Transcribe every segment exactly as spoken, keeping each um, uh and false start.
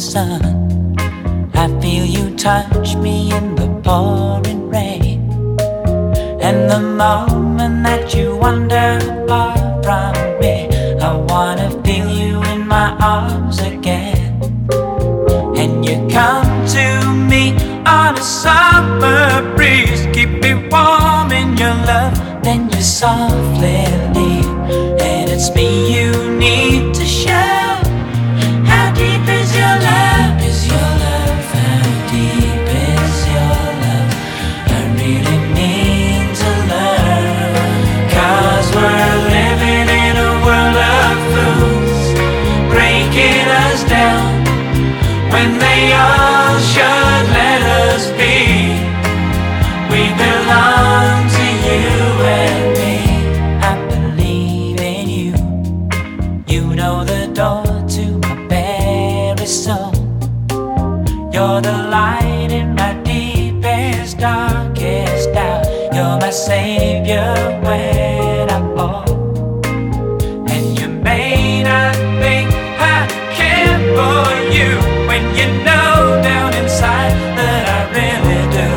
sun. I feel you touch me in the pouring rain, and the moment that you wander far from me, I wanna feel you in my arms again. And you come to me on a summer breeze, keep me warm in your love, then you softly leave. And it's me you need to show. How deep is your love? Is your love? How deep is your love? I really need to learn. Cause we're living in a world of fools, breaking us down when they all should let us be. We belong to you and me. I believe in you. You know the door to my very soul. You're the light in my deepest, darkest doubt. You're my savior when I fall. And you may not think I care for you, when you know down inside that I really do.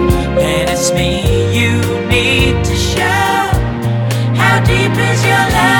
And it's me you need to show. How deep is your love?